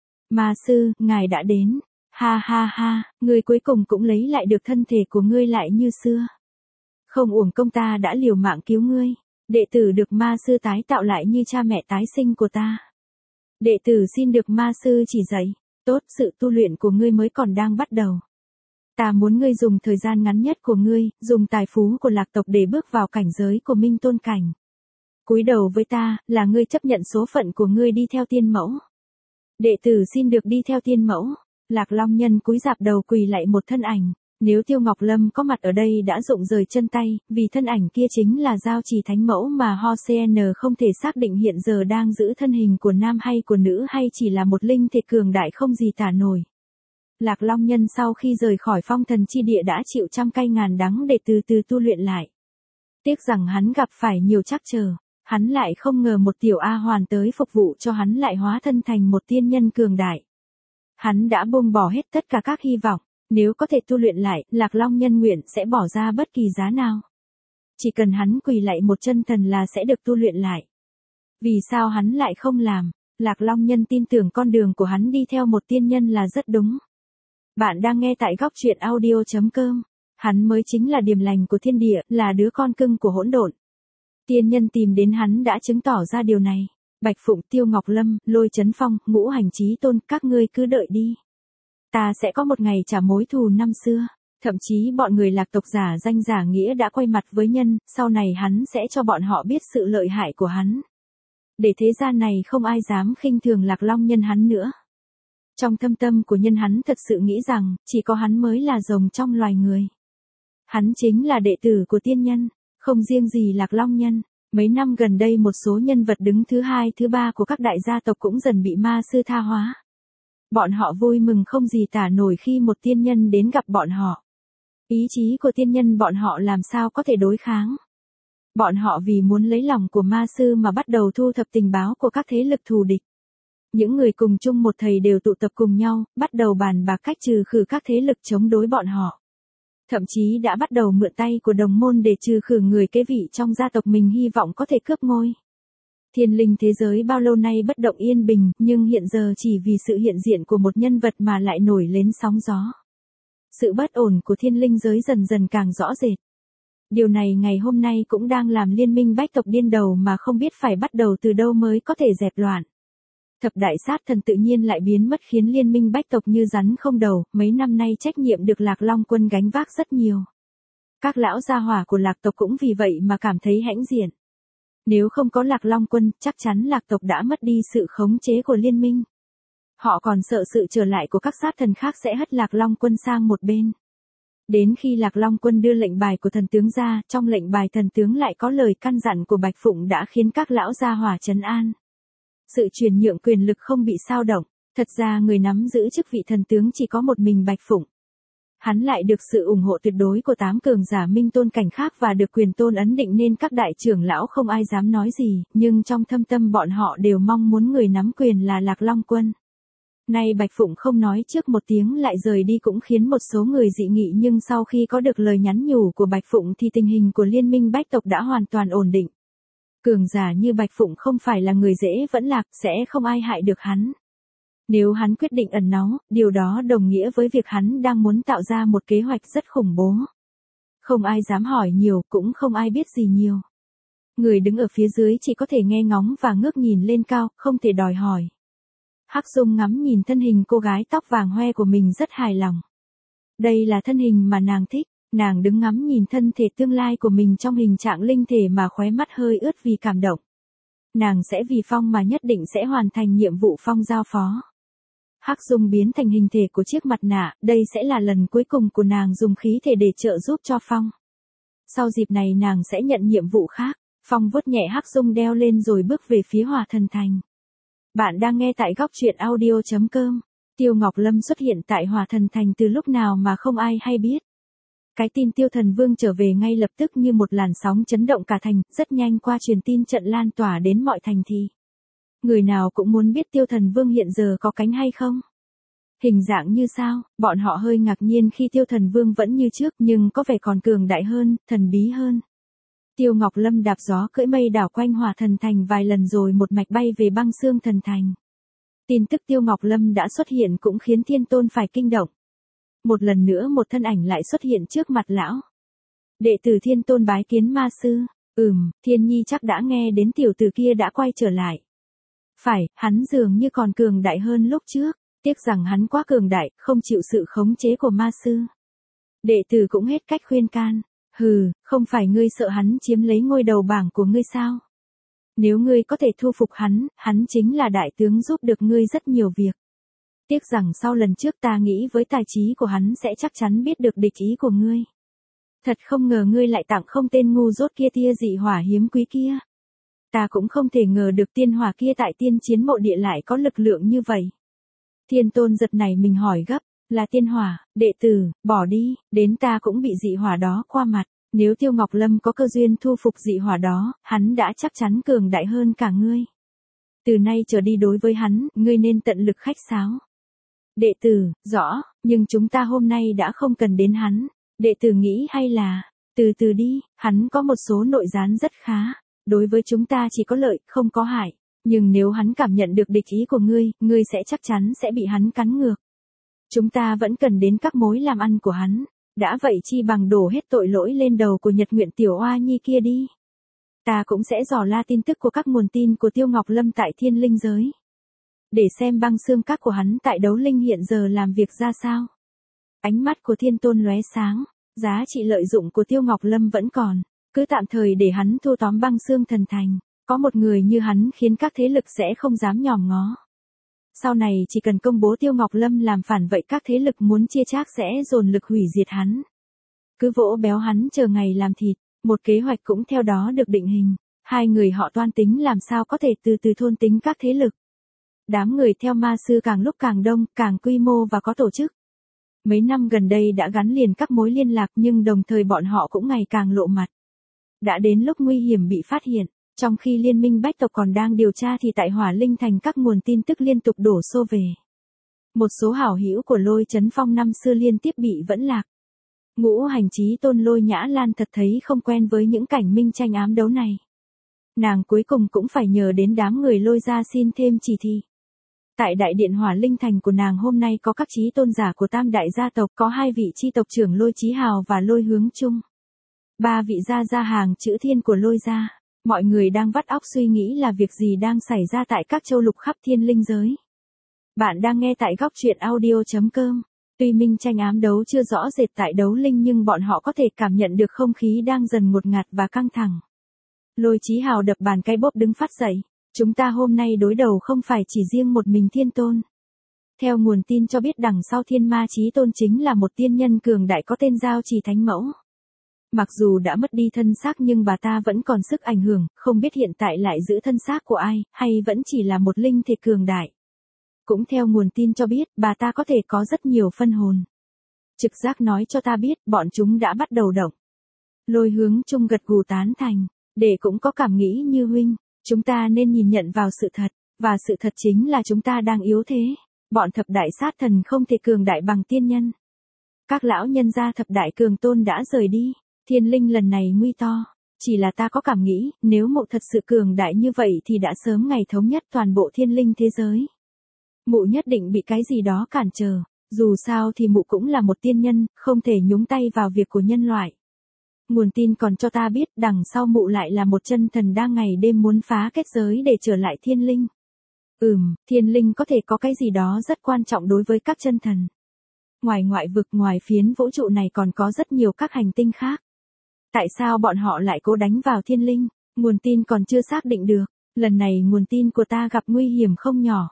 S1: Ma sư, ngài đã đến. Ha ha ha, ngươi cuối cùng cũng lấy lại được thân thể của ngươi lại như xưa. Không uổng công ta đã liều mạng cứu ngươi. Đệ tử được ma sư tái tạo lại như cha mẹ tái sinh của ta. Đệ tử xin được ma sư chỉ dạy, tốt sự tu luyện của ngươi mới còn đang bắt đầu. Ta muốn ngươi dùng thời gian ngắn nhất của ngươi, dùng tài phú của lạc tộc để bước vào cảnh giới của Minh Tôn Cảnh. Cúi đầu với ta, là ngươi chấp nhận số phận của ngươi đi theo tiên mẫu. Đệ tử xin được đi theo tiên mẫu. Lạc Long Nhân cúi rạp đầu quỳ lại một thân ảnh. Nếu Tiêu Ngọc Lâm có mặt ở đây đã rụng rời chân tay, vì thân ảnh kia chính là Giao Trì Thánh Mẫu mà Ho CN không thể xác định hiện giờ đang giữ thân hình của nam hay của nữ hay chỉ là một linh thể cường đại không gì tả nổi. Lạc Long Nhân sau khi rời khỏi phong thần chi địa đã chịu trăm cay ngàn đắng để từ từ tu luyện lại. Tiếc rằng hắn gặp phải nhiều trắc trở, hắn lại không ngờ một tiểu A Hoàn tới phục vụ cho hắn lại hóa thân thành một tiên nhân cường đại. Hắn đã buông bỏ hết tất cả các hy vọng. Nếu có thể tu luyện lại, Lạc Long Nhân nguyện sẽ bỏ ra bất kỳ giá nào. Chỉ cần hắn quỳ lại một chân thần là sẽ được tu luyện lại. Vì sao hắn lại không làm? Lạc Long Nhân tin tưởng con đường của hắn đi theo một tiên nhân là rất đúng. Bạn đang nghe tại góc truyện audio.com. Hắn mới chính là điềm lành của thiên địa, là đứa con cưng của hỗn độn. Tiên nhân tìm đến hắn đã chứng tỏ ra điều này. Bạch Phụng, Tiêu Ngọc Lâm, Lôi Chấn Phong, Ngũ Hành Chí Tôn, các ngươi cứ đợi đi. Ta sẽ có một ngày trả mối thù năm xưa. Thậm chí bọn người lạc tộc giả danh giả nghĩa đã quay mặt với nhân, sau này hắn sẽ cho bọn họ biết sự lợi hại của hắn. Để thế gian này không ai dám khinh thường Lạc Long Nhân hắn nữa. Trong thâm tâm của nhân hắn thật sự nghĩ rằng, chỉ có hắn mới là rồng trong loài người. Hắn chính là đệ tử của tiên nhân, không riêng gì Lạc Long Nhân. Mấy năm gần đây một số nhân vật đứng thứ hai thứ ba của các đại gia tộc cũng dần bị ma sư tha hóa. Bọn họ vui mừng không gì tả nổi khi một tiên nhân đến gặp bọn họ. Ý chí của tiên nhân bọn họ làm sao có thể đối kháng. Bọn họ vì muốn lấy lòng của ma sư mà bắt đầu thu thập tình báo của các thế lực thù địch. Những người cùng chung một thầy đều tụ tập cùng nhau, bắt đầu bàn bạc cách trừ khử các thế lực chống đối bọn họ. Thậm chí đã bắt đầu mượn tay của đồng môn để trừ khử người kế vị trong gia tộc mình hy vọng có thể cướp ngôi. Thiên linh thế giới bao lâu nay bất động yên bình, nhưng hiện giờ chỉ vì sự hiện diện của một nhân vật mà lại nổi lên sóng gió. Sự bất ổn của thiên linh giới dần dần càng rõ rệt. Điều này ngày hôm nay cũng đang làm liên minh bách tộc điên đầu mà không biết phải bắt đầu từ đâu mới có thể dẹp loạn. Thập đại sát thần tự nhiên lại biến mất khiến liên minh bách tộc như rắn không đầu, mấy năm nay trách nhiệm được Lạc Long Quân gánh vác rất nhiều. Các lão gia hỏa của Lạc tộc cũng vì vậy mà cảm thấy hãnh diện. Nếu không có Lạc Long Quân, chắc chắn Lạc tộc đã mất đi sự khống chế của liên minh. Họ còn sợ sự trở lại của các sát thần khác sẽ hất Lạc Long Quân sang một bên. Đến khi Lạc Long Quân đưa lệnh bài của thần tướng ra, trong lệnh bài thần tướng lại có lời căn dặn của Bạch Phụng đã khiến các lão gia hỏa trấn an. Sự truyền nhượng quyền lực không bị xao động, thật ra người nắm giữ chức vị thần tướng chỉ có một mình Bạch Phụng. Hắn lại được sự ủng hộ tuyệt đối của 8 cường giả minh tôn cảnh khác và được quyền tôn ấn định nên các đại trưởng lão không ai dám nói gì, nhưng trong thâm tâm bọn họ đều mong muốn người nắm quyền là Lạc Long Quân. Nay Bạch Phụng không nói trước một tiếng lại rời đi cũng khiến một số người dị nghị, nhưng sau khi có được lời nhắn nhủ của Bạch Phụng thì tình hình của liên minh bách tộc đã hoàn toàn ổn định. Cường giả như Bạch Phụng không phải là người dễ vẫn lạc, sẽ không ai hại được hắn. Nếu hắn quyết định ẩn náu, điều đó đồng nghĩa với việc hắn đang muốn tạo ra một kế hoạch rất khủng bố. Không ai dám hỏi nhiều, cũng không ai biết gì nhiều. Người đứng ở phía dưới chỉ có thể nghe ngóng và ngước nhìn lên cao, không thể đòi hỏi. Hắc Dung ngắm nhìn thân hình cô gái tóc vàng hoe của mình rất hài lòng. Đây là thân hình mà nàng thích, nàng đứng ngắm nhìn thân thể tương lai của mình trong hình trạng linh thể mà khóe mắt hơi ướt vì cảm động. Nàng sẽ vì Phong mà nhất định sẽ hoàn thành nhiệm vụ Phong giao phó. Hắc Dung biến thành hình thể của chiếc mặt nạ, đây sẽ là lần cuối cùng của nàng dùng khí thể để trợ giúp cho Phong. Sau dịp này nàng sẽ nhận nhiệm vụ khác. Phong vuốt nhẹ Hắc Dung đeo lên rồi bước về phía Hỏa Thần Thành. Bạn đang nghe tại góc truyện audio.com. Tiêu Ngọc Lâm xuất hiện tại Hỏa Thần Thành từ lúc nào mà không ai hay biết. Cái tin Tiêu Thần Vương trở về ngay lập tức như một làn sóng chấn động cả thành, rất nhanh qua truyền tin trận lan tỏa đến mọi thành thị. Người nào cũng muốn biết Tiêu Thần Vương hiện giờ có cánh hay không. Hình dạng như sao, bọn họ hơi ngạc nhiên khi Tiêu Thần Vương vẫn như trước nhưng có vẻ còn cường đại hơn, thần bí hơn. Tiêu Ngọc Lâm đạp gió cưỡi mây đảo quanh Hỏa Thần Thành vài lần rồi một mạch bay về Băng Xương Thần Thành. Tin tức Tiêu Ngọc Lâm đã xuất hiện cũng khiến Thiên Tôn phải kinh động. Một lần nữa một thân ảnh lại xuất hiện trước mặt lão. Đệ tử Thiên Tôn bái kiến ma sư. Thiên Nhi chắc đã nghe đến tiểu tử kia đã quay trở lại. Phải, hắn dường như còn cường đại hơn lúc trước. Tiếc rằng hắn quá cường đại, không chịu sự khống chế của ma sư. Đệ tử cũng hết cách khuyên can. Không phải ngươi sợ hắn chiếm lấy ngôi đầu bảng của ngươi sao? Nếu ngươi có thể thu phục hắn, hắn chính là đại tướng giúp được ngươi rất nhiều việc. Tiếc rằng sau lần trước ta nghĩ với tài trí của hắn sẽ chắc chắn biết được địch ý của ngươi. Thật không ngờ ngươi lại tặng không tên ngu dốt kia tia dị hỏa hiếm quý kia. Ta cũng không thể ngờ được tiên hỏa kia tại tiên chiến mộ địa lại có lực lượng như vậy. Thiên Tôn giật này mình hỏi gấp, là tiên hỏa, đệ tử, bỏ đi, đến ta cũng bị dị hỏa đó qua mặt. Nếu Tiêu Ngọc Lâm có cơ duyên thu phục dị hỏa đó, hắn đã chắc chắn cường đại hơn cả ngươi. Từ nay trở đi đối với hắn, ngươi nên tận lực khách sáo. Đệ tử, rõ, nhưng chúng ta hôm nay đã không cần đến hắn. Đệ tử nghĩ hay là, từ từ đi, hắn có một số nội gián rất khá. Đối với chúng ta chỉ có lợi, không có hại. Nhưng nếu hắn cảm nhận được địch ý của ngươi sẽ chắc chắn sẽ bị hắn cắn ngược. Chúng ta vẫn cần đến các mối làm ăn của hắn. Đã vậy chi bằng đổ hết tội lỗi lên đầu của Nhật Nguyện Tiểu Oa Nhi kia đi. Ta cũng sẽ dò la tin tức của các nguồn tin của Tiêu Ngọc Lâm tại Thiên Linh giới. Để xem băng xương các của hắn tại Đấu Linh hiện giờ làm việc ra sao. Ánh mắt của Thiên Tôn lóe sáng, giá trị lợi dụng của Tiêu Ngọc Lâm vẫn còn. Cứ tạm thời để hắn thu tóm Băng Xương Thần Thành. Có một người như hắn khiến các thế lực sẽ không dám nhòm ngó. Sau này chỉ cần công bố Tiêu Ngọc Lâm làm phản vậy các thế lực muốn chia chác sẽ dồn lực hủy diệt hắn. Cứ vỗ béo hắn chờ ngày làm thịt, một kế hoạch cũng theo đó được định hình. Hai người họ toan tính làm sao có thể từ từ thôn tính các thế lực. Đám người theo ma sư càng lúc càng đông, càng quy mô và có tổ chức. Mấy năm gần đây đã gắn liền các mối liên lạc nhưng đồng thời bọn họ cũng ngày càng lộ mặt. Đã đến lúc nguy hiểm bị phát hiện. Trong khi liên minh bách tộc còn đang điều tra thì tại Hỏa Linh Thành các nguồn tin tức liên tục đổ xô về. Một số hảo hữu của Lôi Chấn Phong năm xưa liên tiếp bị vẫn lạc. Ngũ hành chí tôn Lôi Nhã Lan thật thấy không quen với những cảnh minh tranh ám đấu này. Nàng cuối cùng cũng phải nhờ đến đám người Lôi ra xin thêm chỉ thị. Tại đại điện Hỏa Linh Thành của nàng hôm nay có các chí tôn giả của tam đại gia tộc, có hai vị chi tộc trưởng Lôi Chí Hào và Lôi Hướng Trung. Ba vị gia gia hàng chữ thiên của Lôi gia. Mọi người đang vắt óc suy nghĩ là việc gì đang xảy ra tại các châu lục khắp thiên linh giới. Bạn đang nghe tại góc truyện audio.com. Tuy minh tranh ám đấu chưa rõ rệt tại đấu linh nhưng bọn họ có thể cảm nhận được không khí đang dần ngột ngạt và căng thẳng. Lôi Chí Hào đập bàn cái bốp đứng phát dậy. Chúng ta hôm nay đối đầu không phải chỉ riêng một mình thiên tôn. Theo nguồn tin cho biết đằng sau thiên ma chí tôn chính là một tiên nhân cường đại có tên Giao Trì Thánh Mẫu. Mặc dù đã mất đi thân xác nhưng bà ta vẫn còn sức ảnh hưởng, không biết hiện tại lại giữ thân xác của ai, hay vẫn chỉ là một linh thể cường đại. Cũng theo nguồn tin cho biết, bà ta có thể có rất nhiều phân hồn. Trực giác nói cho ta biết, bọn chúng đã bắt đầu động. Lôi Hướng Trung gật gù tán thành, để cũng có cảm nghĩ như huynh, chúng ta nên nhìn nhận vào sự thật, và sự thật chính là chúng ta đang yếu thế. Bọn thập đại sát thần không thể cường đại bằng tiên nhân. Các lão nhân gia thập đại cường tôn đã rời đi. Thiên linh lần này nguy to. Chỉ là ta có cảm nghĩ, nếu mụ thật sự cường đại như vậy thì đã sớm ngày thống nhất toàn bộ thiên linh thế giới. Mụ nhất định bị cái gì đó cản trở. Dù sao thì mụ cũng là một tiên nhân, không thể nhúng tay vào việc của nhân loại. Nguồn tin còn cho ta biết đằng sau mụ lại là một chân thần đang ngày đêm muốn phá kết giới để trở lại thiên linh. Thiên linh có thể có cái gì đó rất quan trọng đối với các chân thần. Ngoài ngoại vực ngoài phiến vũ trụ này còn có rất nhiều các hành tinh khác. Tại sao bọn họ lại cố đánh vào thiên linh? Nguồn tin còn chưa xác định được. Lần này nguồn tin của ta gặp nguy hiểm không nhỏ.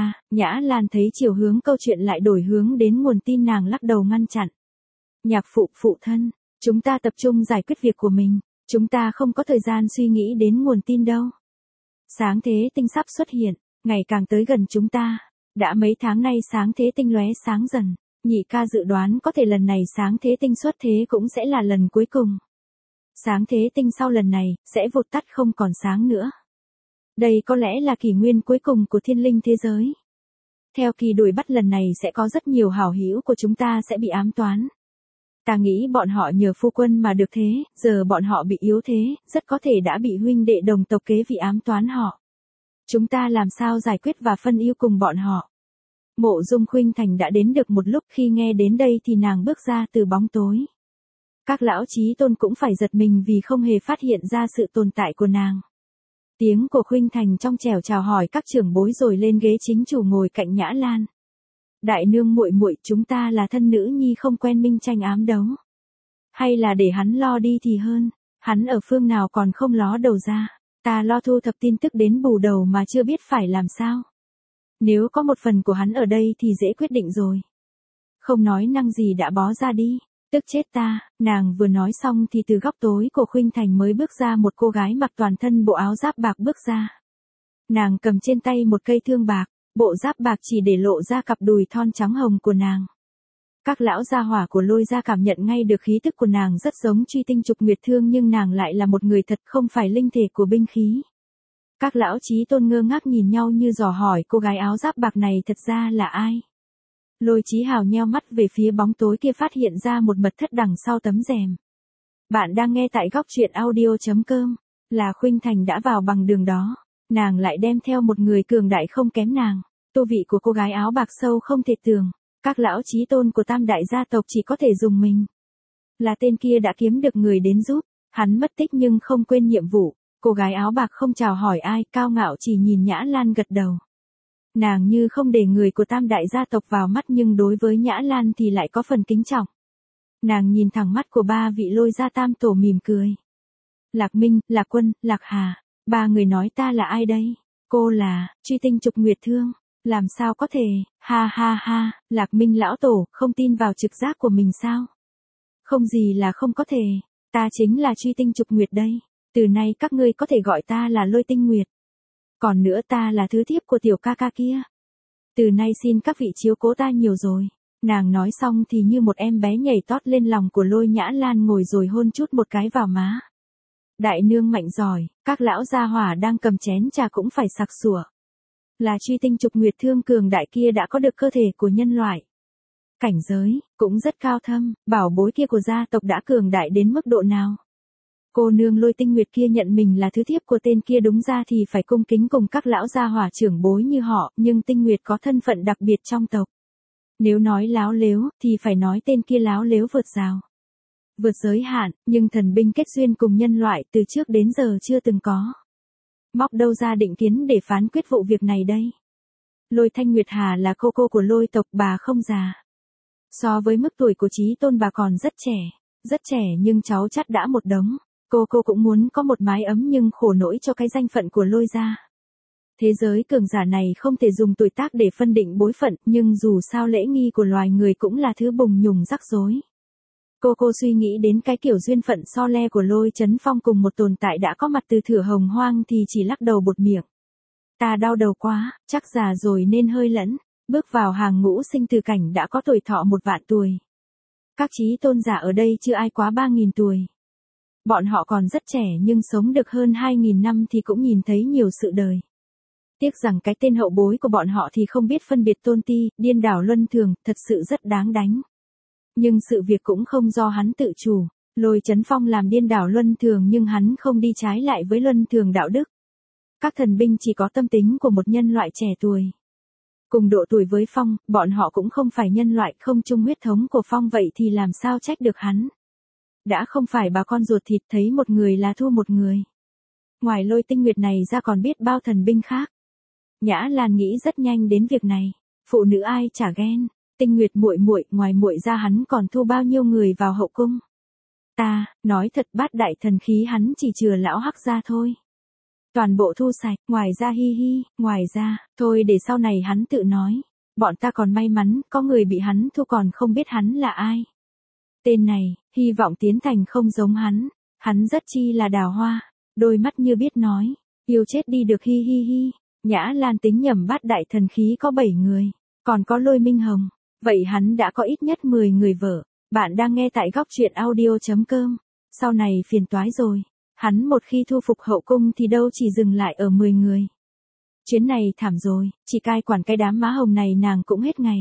S1: Nhã Lan thấy chiều hướng câu chuyện lại đổi hướng đến nguồn tin nàng lắc đầu ngăn chặn. Nhạc phụ phụ thân, chúng ta tập trung giải quyết việc của mình. Chúng ta không có thời gian suy nghĩ đến nguồn tin đâu. Sáng thế tinh sắp xuất hiện, ngày càng tới gần chúng ta. Đã mấy tháng nay sáng thế tinh lóe sáng dần. Nhị ca dự đoán có thể lần này sáng thế tinh xuất thế cũng sẽ là lần cuối cùng. Sáng thế tinh sau lần này, sẽ vụt tắt không còn sáng nữa. Đây có lẽ là kỷ nguyên cuối cùng của thiên linh thế giới. Theo kỳ đuổi bắt lần này sẽ có rất nhiều hảo hữu của chúng ta sẽ bị ám toán. Ta nghĩ bọn họ nhờ phu quân mà được thế, giờ bọn họ bị yếu thế, rất có thể đã bị huynh đệ đồng tộc kế vị ám toán họ. Chúng ta làm sao giải quyết và phân ưu cùng bọn họ. Mộ Dung Khuynh Thành đã đến được một lúc khi nghe đến đây thì nàng bước ra từ bóng tối. Các lão chí tôn cũng phải giật mình vì không hề phát hiện ra sự tồn tại của nàng. Tiếng của Khuynh Thành trong trẻo chào hỏi các trưởng bối rồi lên ghế chính chủ ngồi cạnh Nhã Lan. Đại nương muội muội, chúng ta là thân nữ nhi không quen minh tranh ám đấu. Hay là để hắn lo đi thì hơn, hắn ở phương nào còn không ló đầu ra, ta lo thu thập tin tức đến bù đầu mà chưa biết phải làm sao. Nếu có một phần của hắn ở đây thì dễ quyết định rồi. Không nói năng gì đã bó ra đi, tức chết ta. Nàng vừa nói xong thì từ góc tối của Khuynh Thành mới bước ra một cô gái mặc toàn thân bộ áo giáp bạc bước ra. Nàng cầm trên tay một cây thương bạc, bộ giáp bạc chỉ để lộ ra cặp đùi thon trắng hồng của nàng. Các lão gia hỏa của Lôi gia cảm nhận ngay được khí tức của nàng rất giống Truy Tinh Trục Nguyệt Thương nhưng nàng lại là một người thật không phải linh thể của binh khí. Các lão chí tôn ngơ ngác nhìn nhau như dò hỏi cô gái áo giáp bạc này thật ra là ai. Lôi Chí Hào nheo mắt về phía bóng tối kia phát hiện ra một mật thất đằng sau tấm rèm. Bạn đang nghe tại góc truyện audio.com, là Khuynh Thành đã vào bằng đường đó. Nàng lại đem theo một người cường đại không kém nàng. Tu vị của cô gái áo bạc sâu không thể tưởng. Các lão chí tôn của tam đại gia tộc chỉ có thể dùng mình. Là tên kia đã kiếm được người đến giúp. Hắn mất tích nhưng không quên nhiệm vụ. Cô gái áo bạc không chào hỏi ai, cao ngạo chỉ nhìn Nhã Lan gật đầu. Nàng như không để người của tam đại gia tộc vào mắt nhưng đối với Nhã Lan thì lại có phần kính trọng. Nàng nhìn thẳng mắt của ba vị Lôi gia tam tổ mỉm cười. Lạc Minh, Lạc Quân, Lạc Hà, ba người nói ta là ai đây? Cô là Truy Tinh Trục Nguyệt Thương. Làm sao có thể, ha ha ha, Lạc Minh lão tổ, không tin vào trực giác của mình sao? Không gì là không có thể, ta chính là Truy Tinh Trục Nguyệt đây. Từ nay các ngươi có thể gọi ta là Lôi Tinh Nguyệt. Còn nữa ta là thứ thiếp của tiểu ca ca kia. Từ nay xin các vị chiếu cố ta nhiều rồi. Nàng nói xong thì như một em bé nhảy tót lên lòng của Lôi Nhã Lan ngồi rồi hôn chút một cái vào má. Đại nương mạnh giỏi, các lão gia hỏa đang cầm chén trà cũng phải sặc sủa. Là Truy Tinh Trục Nguyệt Thương cường đại kia đã có được cơ thể của nhân loại. Cảnh giới, cũng rất cao thâm, bảo bối kia của gia tộc đã cường đại đến mức độ nào. Cô nương Lôi Tinh Nguyệt kia nhận mình là thứ thiếp của tên kia đúng ra thì phải cung kính cùng các lão gia hỏa trưởng bối như họ, nhưng Tinh Nguyệt có thân phận đặc biệt trong tộc. Nếu nói láo lếu, thì phải nói tên kia láo lếu vượt rào. Vượt giới hạn, nhưng thần binh kết duyên cùng nhân loại từ trước đến giờ chưa từng có. Móc đâu ra định kiến để phán quyết vụ việc này đây? Lôi Thanh Nguyệt Hà là cô của Lôi tộc, bà không già. So với mức tuổi của Chí Tôn bà còn rất trẻ nhưng cháu chắt đã một đống. Cô cũng muốn có một mái ấm nhưng khổ nỗi cho cái danh phận của Lôi gia. Thế giới cường giả này không thể dùng tuổi tác để phân định bối phận, nhưng dù sao lễ nghi của loài người cũng là thứ bùng nhùng rắc rối. Cô suy nghĩ đến cái kiểu duyên phận so le của Lôi Chấn Phong cùng một tồn tại đã có mặt từ thửa hồng hoang thì chỉ lắc đầu bột miệng. Ta đau đầu quá, chắc già rồi nên hơi lẫn, bước vào hàng ngũ sinh từ cảnh đã có tuổi thọ 1.000.000 tuổi. Các chí tôn giả ở đây chưa ai quá 3.000 tuổi. Bọn họ còn rất trẻ nhưng sống được hơn 2.000 năm thì cũng nhìn thấy nhiều sự đời. Tiếc rằng cái tên hậu bối của bọn họ thì không biết phân biệt tôn ti, điên đảo luân thường, thật sự rất đáng đánh. Nhưng sự việc cũng không do hắn tự chủ, Lôi Chấn Phong làm điên đảo luân thường nhưng hắn không đi trái lại với luân thường đạo đức. Các thần binh chỉ có tâm tính của một nhân loại trẻ tuổi. Cùng độ tuổi với Phong, bọn họ cũng không phải nhân loại, không chung huyết thống của Phong, vậy thì làm sao trách được hắn. Đã không phải bà con ruột thịt, thấy một người là thua một người. Ngoài Lôi Tinh Nguyệt này ra còn biết bao thần binh khác. Nhã Lan nghĩ rất nhanh đến việc này, phụ nữ ai chả ghen. Tinh Nguyệt muội muội, ngoài muội ra hắn còn thu bao nhiêu người vào hậu cung. Ta, nói thật, bát đại thần khí hắn chỉ chừa lão Hắc ra thôi. Toàn bộ thu sạch, ngoài ra ngoài ra, thôi để sau này hắn tự nói. Bọn ta còn may mắn, có người bị hắn thu còn không biết hắn là ai. Tên này, hy vọng tiến thành không giống hắn rất chi là đào hoa, đôi mắt như biết nói, yêu chết đi được Nhã Lan tính nhầm bát đại thần khí có 7 người, còn có Lôi Minh Hồng. Vậy hắn đã có ít nhất 10 người vợ. Bạn đang nghe tại góc truyện audio.com. Sau này phiền toái rồi. Hắn một khi thu phục hậu cung thì đâu chỉ dừng lại ở 10 người. Chuyến này thảm rồi, chỉ cai quản cái đám má hồng này nàng cũng hết ngày.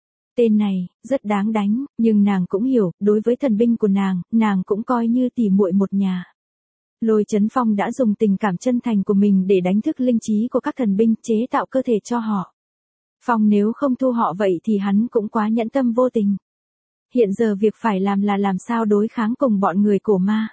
S1: Tên này, rất đáng đánh, nhưng nàng cũng hiểu, đối với thần binh của nàng cũng coi như tỉ muội một nhà. Lôi Chấn Phong đã dùng tình cảm chân thành của mình để đánh thức linh trí của các thần binh, chế tạo cơ thể cho họ. Phong nếu không thu họ vậy thì hắn cũng quá nhẫn tâm vô tình. Hiện giờ việc phải làm là làm sao đối kháng cùng bọn người cổ ma.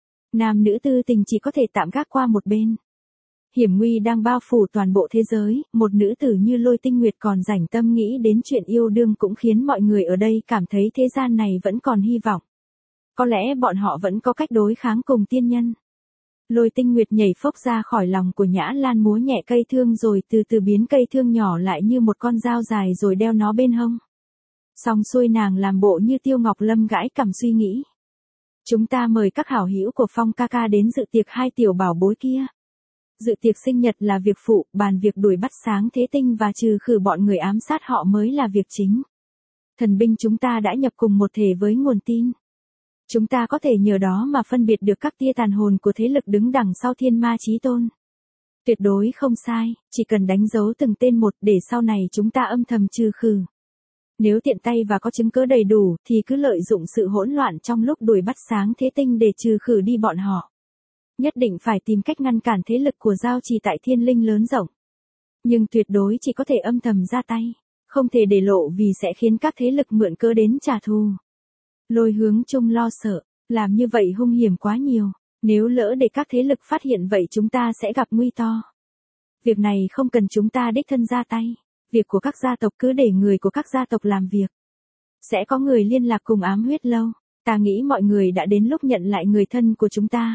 S1: Nam nữ tư tình chỉ có thể tạm gác qua một bên. Hiểm nguy đang bao phủ toàn bộ thế giới, một nữ tử như Lôi Tinh Nguyệt còn rảnh tâm nghĩ đến chuyện yêu đương cũng khiến mọi người ở đây cảm thấy thế gian này vẫn còn hy vọng. Có lẽ bọn họ vẫn có cách đối kháng cùng tiên nhân. Lôi Tinh Nguyệt nhảy phốc ra khỏi lòng của Nhã Lan, múa nhẹ cây thương rồi từ từ biến cây thương nhỏ lại như một con dao dài rồi đeo nó bên hông. Xong xuôi nàng làm bộ như Tiêu Ngọc Lâm gãi cằm suy nghĩ. Chúng ta mời các hảo hữu của Phong ca ca đến dự tiệc hai tiểu bảo bối kia. Dự tiệc sinh nhật là việc phụ, bàn việc đuổi bắt Sáng Thế Tinh và trừ khử bọn người ám sát họ mới là việc chính. Thần binh chúng ta đã nhập cùng một thể với nguồn tin. Chúng ta có thể nhờ đó mà phân biệt được các tia tàn hồn của thế lực đứng đằng sau Thiên Ma Chí Tôn. Tuyệt đối không sai, chỉ cần đánh dấu từng tên một để sau này chúng ta âm thầm trừ khử. Nếu tiện tay và có chứng cứ đầy đủ thì cứ lợi dụng sự hỗn loạn trong lúc đuổi bắt Sáng Thế Tinh để trừ khử đi bọn họ. Nhất định phải tìm cách ngăn cản thế lực của giao trì tại Thiên Linh lớn rộng. Nhưng tuyệt đối chỉ có thể âm thầm ra tay, không thể để lộ vì sẽ khiến các thế lực mượn cớ đến trả thù. Lôi Hướng Trung lo sợ, làm như vậy hung hiểm quá nhiều, nếu lỡ để các thế lực phát hiện vậy chúng ta sẽ gặp nguy to. Việc này không cần chúng ta đích thân ra tay, việc của các gia tộc cứ để người của các gia tộc làm việc. Sẽ có người liên lạc cùng Ám Huyết Lâu, ta nghĩ mọi người đã đến lúc nhận lại người thân của chúng ta.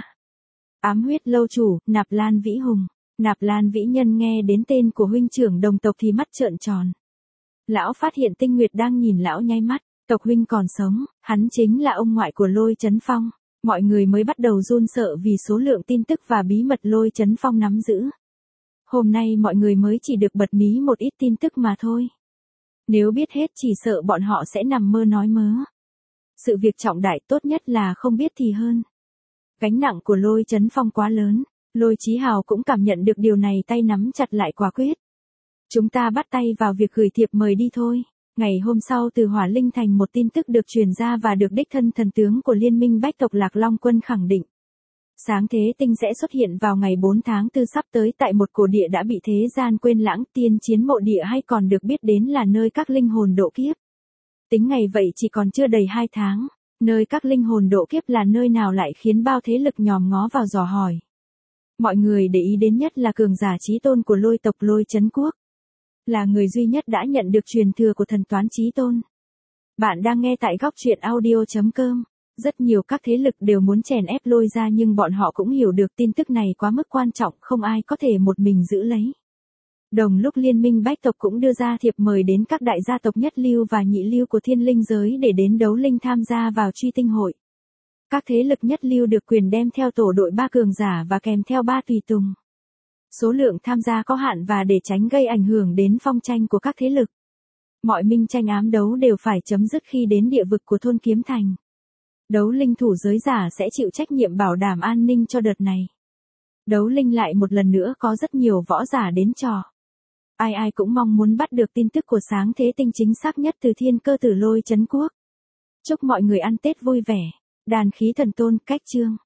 S1: Ám Huyết Lâu chủ, Nạp Lan Vĩ Hùng. Nạp Lan Vĩ Nhân nghe đến tên của huynh trưởng đồng tộc thì mắt trợn tròn. Lão phát hiện Tinh Nguyệt đang nhìn lão nháy mắt. Tộc huynh còn sống, hắn chính là ông ngoại của Lôi Chấn Phong. Mọi người mới bắt đầu run sợ vì số lượng tin tức và bí mật Lôi Chấn Phong nắm giữ. Hôm nay mọi người mới chỉ được bật mí một ít tin tức mà thôi. Nếu biết hết chỉ sợ bọn họ sẽ nằm mơ nói mớ. Sự việc trọng đại tốt nhất là không biết thì hơn. Gánh nặng của Lôi Chấn Phong quá lớn, Lôi Chí Hào cũng cảm nhận được điều này, tay nắm chặt lại quả quyết. Chúng ta bắt tay vào việc gửi thiệp mời đi thôi. Ngày hôm sau từ Hỏa Linh Thành một tin tức được truyền ra và được đích thân thần tướng của Liên minh Bách tộc Lạc Long Quân khẳng định. Sáng Thế Tinh sẽ xuất hiện vào ngày 4 tháng 4 sắp tới tại một cổ địa đã bị thế gian quên lãng, Tiên Chiến Mộ Địa, hay còn được biết đến là nơi các linh hồn độ kiếp. Tính ngày vậy chỉ còn chưa đầy 2 tháng. Nơi các linh hồn độ kiếp là nơi nào lại khiến bao thế lực nhòm ngó vào dò hỏi. Mọi người để ý đến nhất là cường giả chí tôn của lôi tộc Lôi Chấn Quốc. Là người duy nhất đã nhận được truyền thừa của thần toán chí tôn. Bạn đang nghe tại góc truyện audio.com. Rất nhiều các thế lực đều muốn chèn ép Lôi ra nhưng bọn họ cũng hiểu được tin tức này quá mức quan trọng, không ai có thể một mình giữ lấy. Đồng lúc liên minh bách tộc cũng đưa ra thiệp mời đến các đại gia tộc nhất lưu và nhị lưu của thiên linh giới để đến đấu linh tham gia vào truy tinh hội. Các thế lực nhất lưu được quyền đem theo tổ đội 3 cường giả và kèm theo 3 tùy tùng. Số lượng tham gia có hạn và để tránh gây ảnh hưởng đến phong tranh của các thế lực. Mọi minh tranh ám đấu đều phải chấm dứt khi đến địa vực của thôn Kiếm Thành. Đấu linh thủ giới giả sẽ chịu trách nhiệm bảo đảm an ninh cho đợt này. Đấu linh lại một lần nữa có rất nhiều võ giả đến trò. Ai ai cũng mong muốn bắt được tin tức của sáng thế tinh chính xác nhất từ thiên cơ tử Lôi Chấn Quốc. Chúc mọi người ăn Tết vui vẻ. Đàn khí thần tôn cách chương.